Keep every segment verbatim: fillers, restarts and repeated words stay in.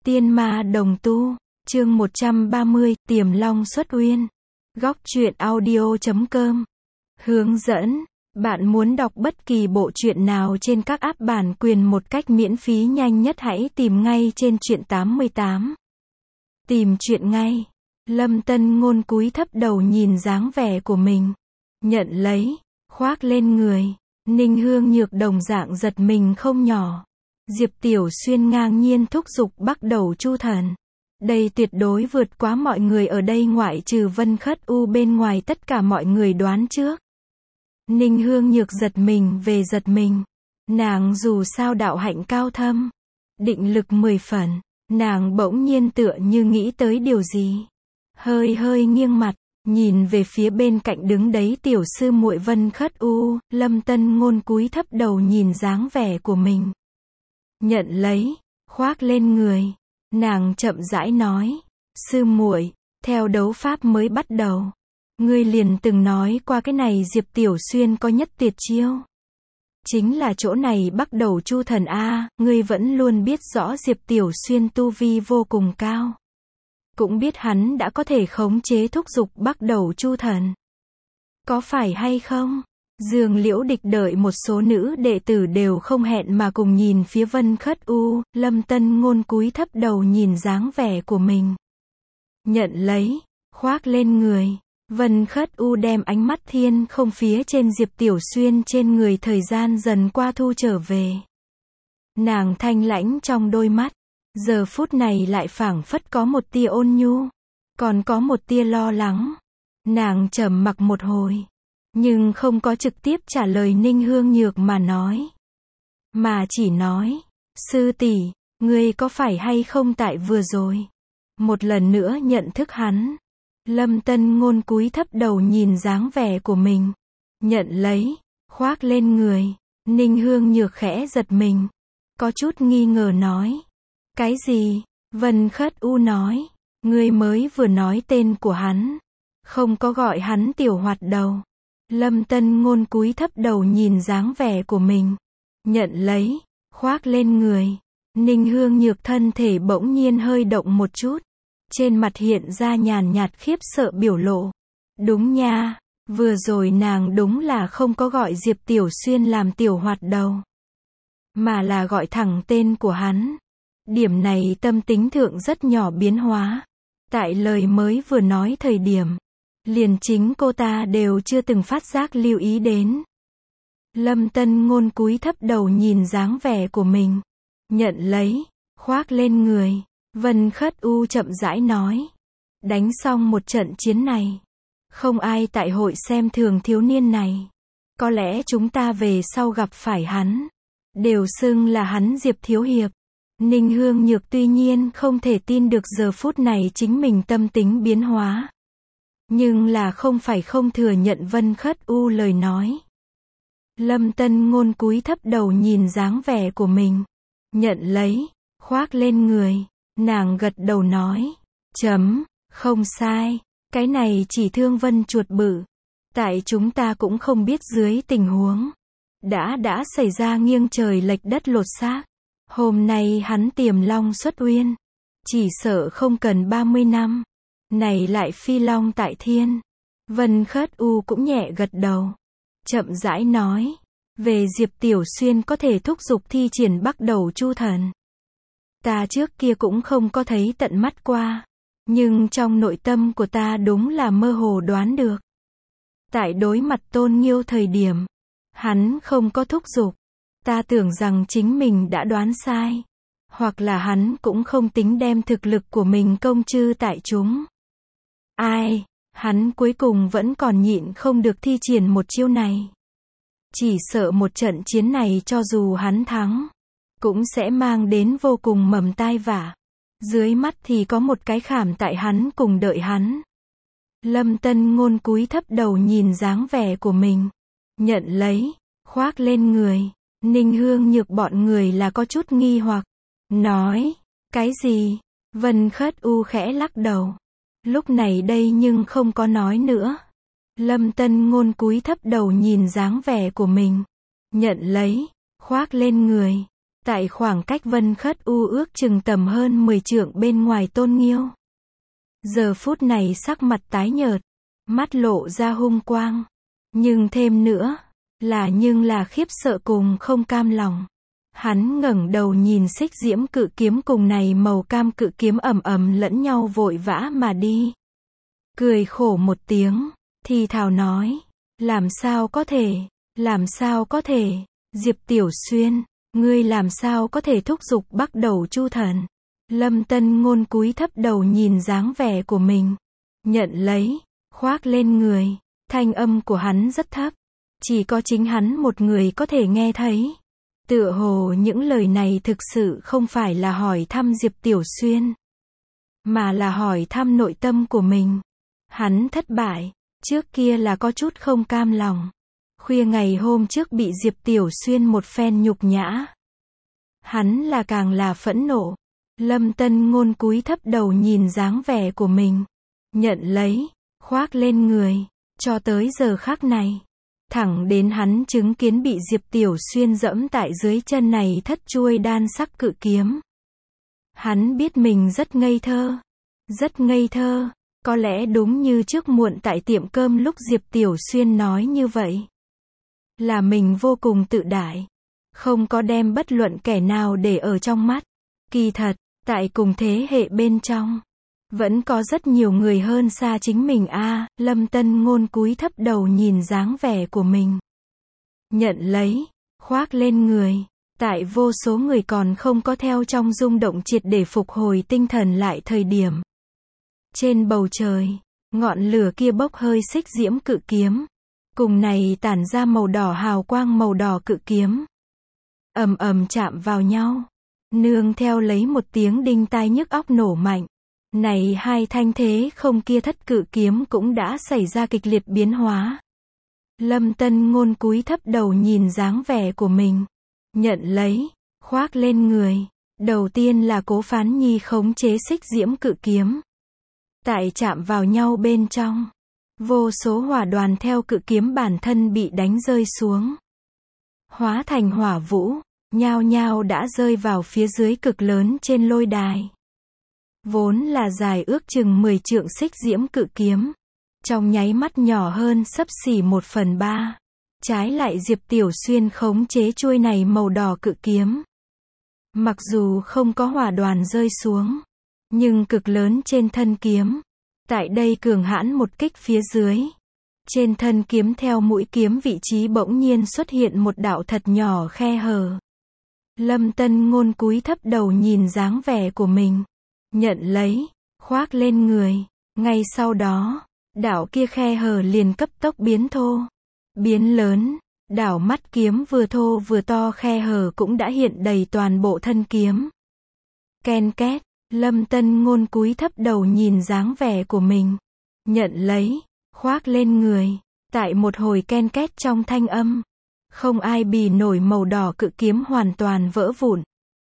Tiên ma đồng tu, chương một trăm ba mươi, Tiềm Long xuất uyên. Góc truyện audio chấm com. Hướng dẫn, bạn muốn đọc bất kỳ bộ truyện nào trên các app bản quyền một cách miễn phí nhanh nhất hãy tìm ngay trên truyện tám mươi tám. Tìm truyện ngay. Lâm Tân Ngôn cúi thấp đầu nhìn dáng vẻ của mình. Nhận lấy, khoác lên người. Ninh Hương Nhược đồng dạng giật mình không nhỏ. Diệp Tiểu Xuyên ngang nhiên thúc giục bắt đầu Chu Thần. Đây tuyệt đối vượt quá mọi người ở đây ngoại trừ Vân Khất U bên ngoài tất cả mọi người đoán trước. Ninh Hương Nhược giật mình về giật mình. Nàng dù sao đạo hạnh cao thâm, định lực mười phần, nàng bỗng nhiên tựa như nghĩ tới điều gì. Hơi hơi nghiêng mặt, nhìn về phía bên cạnh đứng đấy tiểu sư muội Vân Khất U, Lâm Tân Ngôn cúi thấp đầu nhìn dáng vẻ của mình. Nhận lấy, khoác lên người. Nàng chậm rãi nói, sư muội, theo đấu pháp mới bắt đầu. Ngươi liền từng nói qua cái này Diệp Tiểu Xuyên có nhất tuyệt chiêu. Chính là chỗ này bắt đầu Chu Thần A, ngươi vẫn luôn biết rõ Diệp Tiểu Xuyên tu vi vô cùng cao. Cũng biết hắn đã có thể khống chế thúc giục bắt đầu Chu Thần. Có phải hay không? Dương Liễu Địch đợi một số nữ đệ tử đều không hẹn mà cùng nhìn phía Vân Khất U, Lâm Tân Ngôn cúi thấp đầu nhìn dáng vẻ của mình. Nhận lấy, khoác lên người. Vân Khất U đem ánh mắt thiên không phía trên Diệp Tiểu Xuyên trên người thời gian dần qua thu trở về. Nàng thanh lãnh trong đôi mắt, giờ phút này lại phảng phất có một tia ôn nhu, còn có một tia lo lắng. Nàng trầm mặc một hồi, nhưng không có trực tiếp trả lời Ninh Hương Nhược mà nói. Mà chỉ nói, sư tỷ, ngươi có phải hay không tại vừa rồi? Một lần nữa nhận thức hắn. Lâm Tân Ngôn cúi thấp đầu nhìn dáng vẻ của mình. Nhận lấy, khoác lên người. Ninh Hương Nhược khẽ giật mình. Có chút nghi ngờ nói. Cái gì? Vân Khất U nói. Ngươi mới vừa nói tên của hắn. Không có gọi hắn tiểu hoạt đầu. Lâm Tân Ngôn cúi thấp đầu nhìn dáng vẻ của mình. Nhận lấy, khoác lên người. Ninh Hương Nhược thân thể bỗng nhiên hơi động một chút. Trên mặt hiện ra nhàn nhạt khiếp sợ biểu lộ. Đúng nha, vừa rồi nàng đúng là không có gọi Diệp Tiểu Xuyên làm tiểu hoạt đầu. Mà là gọi thẳng tên của hắn. Điểm này tâm tính thượng rất nhỏ biến hóa. Tại lời mới vừa nói thời điểm. Liền chính cô ta đều chưa từng phát giác lưu ý đến. Lâm Tân Ngôn cúi thấp đầu nhìn dáng vẻ của mình. Nhận lấy, khoác lên người. Vân Khất U chậm rãi nói. Đánh xong một trận chiến này. Không ai tại hội xem thường thiếu niên này. Có lẽ chúng ta về sau gặp phải hắn. Đều xưng là hắn Diệp Thiếu Hiệp. Ninh Hương Nhược tuy nhiên không thể tin được giờ phút này chính mình tâm tính biến hóa. Nhưng là không phải không thừa nhận Vân Khất U lời nói. Lâm Tân Ngôn cúi thấp đầu nhìn dáng vẻ của mình. Nhận lấy, khoác lên người. Nàng gật đầu nói. Chấm, không sai. Cái này chỉ thương Vân chuột bự. Tại chúng ta cũng không biết dưới tình huống. Đã đã xảy ra nghiêng trời lệch đất lột xác. Hôm nay hắn tiềm long xuất uyên. Chỉ sợ không cần ba mươi năm. Này lại phi long tại thiên. Vân Khất U cũng nhẹ gật đầu. Chậm rãi nói. Về Diệp Tiểu Xuyên có thể thúc giục thi triển bắt đầu Chu Thần. Ta trước kia cũng không có thấy tận mắt qua. Nhưng trong nội tâm của ta đúng là mơ hồ đoán được. Tại đối mặt Tôn Nghiêu thời điểm. Hắn không có thúc giục. Ta tưởng rằng chính mình đã đoán sai. Hoặc là hắn cũng không tính đem thực lực của mình công chư tại chúng. Ai, hắn cuối cùng vẫn còn nhịn không được thi triển một chiêu này. Chỉ sợ một trận chiến này cho dù hắn thắng, cũng sẽ mang đến vô cùng mầm tai vạ. Dưới mắt thì có một cái khảm tại hắn cùng đợi hắn. Lâm Tân Ngôn cúi thấp đầu nhìn dáng vẻ của mình. Nhận lấy, khoác lên người. Ninh Hương Nhược bọn người là có chút nghi hoặc. Nói, cái gì? Vân Khất U khẽ lắc đầu. Lúc này đây nhưng không có nói nữa. Lâm Tân Ngôn cúi thấp đầu nhìn dáng vẻ của mình. Nhận lấy, khoác lên người. Tại khoảng cách Vân Khất U ước chừng tầm hơn mười trượng bên ngoài Tôn Nghiêu. Giờ phút này sắc mặt tái nhợt, mắt lộ ra hung quang. Nhưng thêm nữa, là nhưng là khiếp sợ cùng không cam lòng. Hắn ngẩng đầu nhìn xích diễm cự kiếm cùng này màu cam cự kiếm ầm ầm lẫn nhau vội vã mà đi. Cười khổ một tiếng, thì thào nói, làm sao có thể, làm sao có thể, Diệp Tiểu Xuyên, ngươi làm sao có thể thúc giục Bắc Đầu Chu Thần. Lâm Tân Ngôn cúi thấp đầu nhìn dáng vẻ của mình, nhận lấy, khoác lên người, thanh âm của hắn rất thấp, chỉ có chính hắn một người có thể nghe thấy. Tựa hồ những lời này thực sự không phải là hỏi thăm Diệp Tiểu Xuyên, mà là hỏi thăm nội tâm của mình. Hắn thất bại, trước kia là có chút không cam lòng. Khuya ngày hôm trước bị Diệp Tiểu Xuyên một phen nhục nhã. Hắn là càng là phẫn nộ. Lâm Tân Ngôn cúi thấp đầu nhìn dáng vẻ của mình, nhận lấy, khoác lên người, cho tới giờ khắc này. Thẳng đến hắn chứng kiến bị Diệp Tiểu Xuyên dẫm tại dưới chân này thất chuôi đan sắc cự kiếm. Hắn biết mình rất ngây thơ. Rất ngây thơ. Có lẽ đúng như trước muộn tại tiệm cơm lúc Diệp Tiểu Xuyên nói như vậy. Là mình vô cùng tự đại. Không có đem bất luận kẻ nào để ở trong mắt. Kỳ thật, tại cùng thế hệ bên trong, vẫn có rất nhiều người hơn xa chính mình a. À, Lâm Tân Ngôn cúi thấp đầu nhìn dáng vẻ của mình. Nhận lấy, khoác lên người. Tại vô số người còn không có theo trong rung động triệt để phục hồi tinh thần lại thời điểm. Trên bầu trời, ngọn lửa kia bốc hơi xích diễm cự kiếm. Cùng này tản ra màu đỏ hào quang màu đỏ cự kiếm. Ầm ầm chạm vào nhau. Nương theo lấy một tiếng đinh tai nhức óc nổ mạnh. Này hai thanh thế không kia thất cự kiếm cũng đã xảy ra kịch liệt biến hóa. Lâm Tân Ngôn cúi thấp đầu nhìn dáng vẻ của mình. Nhận lấy, khoác lên người. Đầu tiên là Cố Phán Nhi khống chế xích diễm cự kiếm. Tại chạm vào nhau bên trong. Vô số hỏa đoàn theo cự kiếm bản thân bị đánh rơi xuống. Hóa thành hỏa vũ, nhao nhao đã rơi vào phía dưới cực lớn trên lôi đài. Vốn là dài ước chừng mười trượng xích diễm cự kiếm. Trong nháy mắt nhỏ hơn xấp xỉ một phần ba. Trái lại Diệp Tiểu Xuyên khống chế chuôi này màu đỏ cự kiếm. Mặc dù không có hỏa đoàn rơi xuống, nhưng cực lớn trên thân kiếm. Tại đây cường hãn một kích phía dưới. Trên thân kiếm theo mũi kiếm vị trí bỗng nhiên xuất hiện một đạo thật nhỏ khe hở. Lâm Tân Ngôn cúi thấp đầu nhìn dáng vẻ của mình. Nhận lấy, khoác lên người. Ngay sau đó, đạo kia khe hở liền cấp tốc biến thô. Biến lớn, đảo mắt kiếm vừa thô vừa to khe hở cũng đã hiện đầy toàn bộ thân kiếm. Ken két, Lâm Tân Ngôn cúi thấp đầu nhìn dáng vẻ của mình. Nhận lấy, khoác lên người. Tại một hồi ken két trong thanh âm. Không ai bì nổi màu đỏ cự kiếm hoàn toàn vỡ vụn.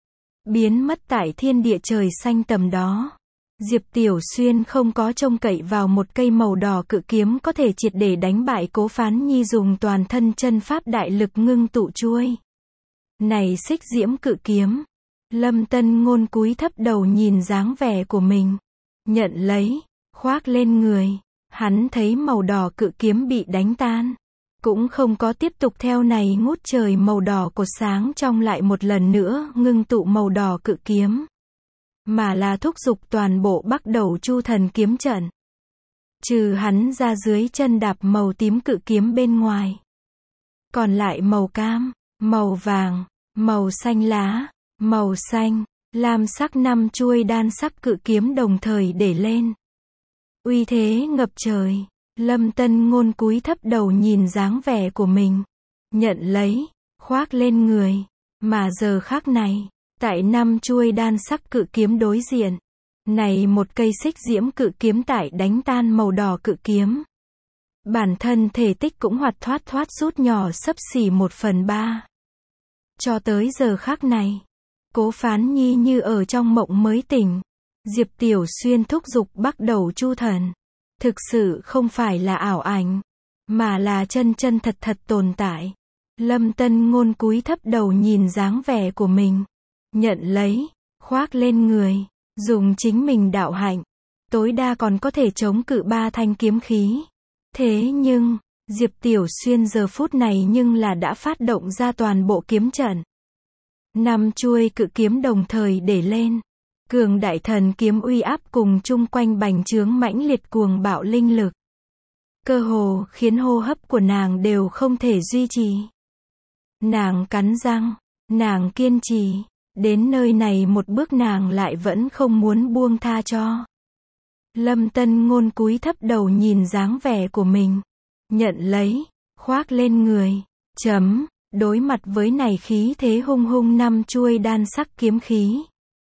Biến mất tại thiên địa trời xanh tầm đó. Diệp Tiểu Xuyên không có trông cậy vào một cây màu đỏ cự kiếm có thể triệt để đánh bại Cố Phán Nhi dùng toàn thân chân pháp đại lực ngưng tụ chuôi. Này xích diễm cự kiếm. Lâm Tân Ngôn cúi thấp đầu nhìn dáng vẻ của mình. Nhận lấy, khoác lên người. Hắn thấy màu đỏ cự kiếm bị đánh tan. Cũng không có tiếp tục theo này ngút trời màu đỏ cột sáng trong lại một lần nữa ngưng tụ màu đỏ cự kiếm. Mà là thúc giục toàn bộ Bắc Đầu Chu Thần kiếm trận. Trừ hắn ra dưới chân đạp màu tím cự kiếm bên ngoài. Còn lại màu cam, màu vàng, màu xanh lá, màu xanh, lam sắc năm chuôi đan sắc cự kiếm đồng thời để lên. Uy thế ngập trời. Lâm Tân Ngôn cúi thấp đầu nhìn dáng vẻ của mình. Nhận lấy, khoác lên người. Mà giờ khắc này, tại năm chuôi đan sắc cự kiếm đối diện. Này một cây xích diễm cự kiếm tại đánh tan màu đỏ cự kiếm. Bản thân thể tích cũng hoạt thoát thoát rút nhỏ xấp xỉ một phần ba. Cho tới giờ khắc này, Cố Phán Nhi như ở trong mộng mới tỉnh. Diệp Tiểu Xuyên thúc giục Bắc Đầu Chu Thần. Thực sự không phải là ảo ảnh, mà là chân chân thật thật tồn tại. Lâm Tân Ngôn cúi thấp đầu nhìn dáng vẻ của mình. Nhận lấy, khoác lên người, dùng chính mình đạo hạnh. Tối đa còn có thể chống cự ba thanh kiếm khí. Thế nhưng, Diệp Tiểu Xuyên giờ phút này nhưng là đã phát động ra toàn bộ kiếm trận. Năm chuôi cự kiếm đồng thời để lên. Cường đại thần kiếm uy áp cùng chung quanh bành trướng mãnh liệt cuồng bạo linh lực. Cơ hồ khiến hô hấp của nàng đều không thể duy trì. Nàng cắn răng, nàng kiên trì, đến nơi này một bước nàng lại vẫn không muốn buông tha cho. Lâm Tân Ngôn cúi thấp đầu nhìn dáng vẻ của mình. Nhận lấy, khoác lên người, chấm, đối mặt với này khí thế hung hung năm chuôi đan sắc kiếm khí.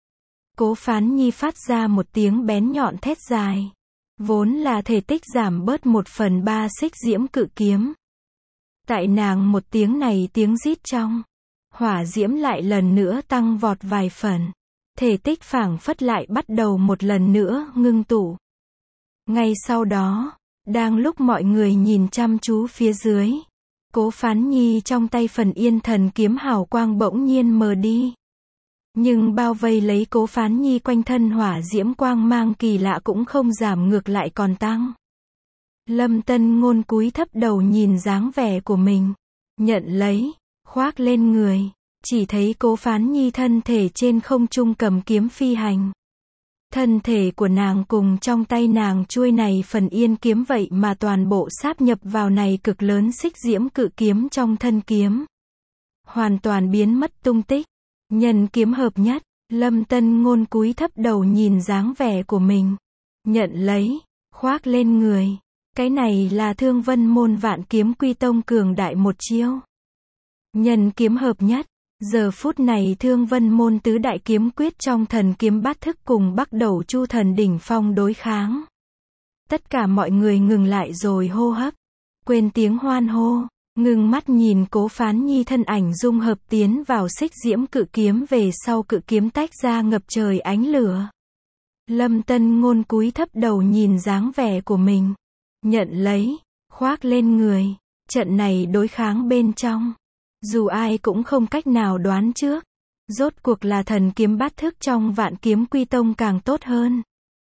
Cố Phán Nhi phát ra một tiếng bén nhọn thét dài. Vốn là thể tích giảm bớt một phần ba xích diễm cự kiếm. Tại nàng một tiếng này tiếng rít trong, hỏa diễm lại lần nữa tăng vọt vài phần. Thể tích phảng phất lại bắt đầu một lần nữa ngưng tụ. Ngay sau đó, đang lúc mọi người nhìn chăm chú phía dưới, Cố Phán Nhi trong tay phần yên thần kiếm hào quang bỗng nhiên mờ đi. Nhưng bao vây lấy Cố Phán Nhi quanh thân hỏa diễm quang mang kỳ lạ cũng không giảm ngược lại còn tăng. Lâm Tân Ngôn cúi thấp đầu nhìn dáng vẻ của mình. Nhận lấy, khoác lên người, chỉ thấy Cố Phán Nhi thân thể trên không trung cầm kiếm phi hành. Thân thể của nàng cùng trong tay nàng chuôi này phần yên kiếm vậy mà toàn bộ sáp nhập vào này cực lớn xích diễm cự kiếm trong thân kiếm. Hoàn toàn biến mất tung tích. Nhân kiếm hợp nhất, Lâm Tân Ngôn cúi thấp đầu nhìn dáng vẻ của mình. Nhận lấy, khoác lên người. Cái này là Thương Vân môn Vạn Kiếm Quy Tông cường đại một chiêu. Nhân kiếm hợp nhất. Giờ phút này Thương Vân môn tứ đại kiếm quyết trong thần kiếm bát thức cùng Bắc Đầu Chu thần đỉnh phong đối kháng. Tất cả mọi người ngừng lại rồi hô hấp. Quên tiếng hoan hô. Ngưng mắt nhìn Cố Phán Nhi thân ảnh dung hợp tiến vào xích diễm cự kiếm về sau cự kiếm tách ra ngập trời ánh lửa. Lâm Tân Ngôn cúi thấp đầu nhìn dáng vẻ của mình. Nhận lấy, khoác lên người. Trận này đối kháng bên trong. Dù ai cũng không cách nào đoán trước. Rốt cuộc là thần kiếm bát thức trong Vạn Kiếm Quy Tông càng tốt hơn.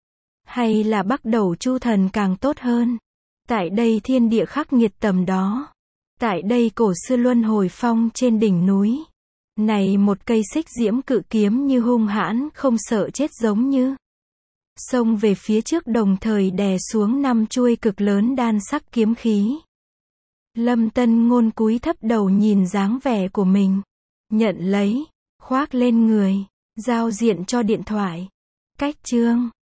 Hay là Bắc Đầu Chu thần càng tốt hơn. Tại đây thiên địa khắc nghiệt tầm đó. Tại đây cổ xưa luân hồi phong trên đỉnh núi. Này một cây xích diễm cự kiếm như hung hãn không sợ chết giống như. Xông về phía trước đồng thời đè xuống năm chuôi cực lớn đan sắc kiếm khí. Lâm Tân Ngôn cúi thấp đầu nhìn dáng vẻ của mình. Nhận lấy, khoác lên người, giao diện cho điện thoại. Cách chương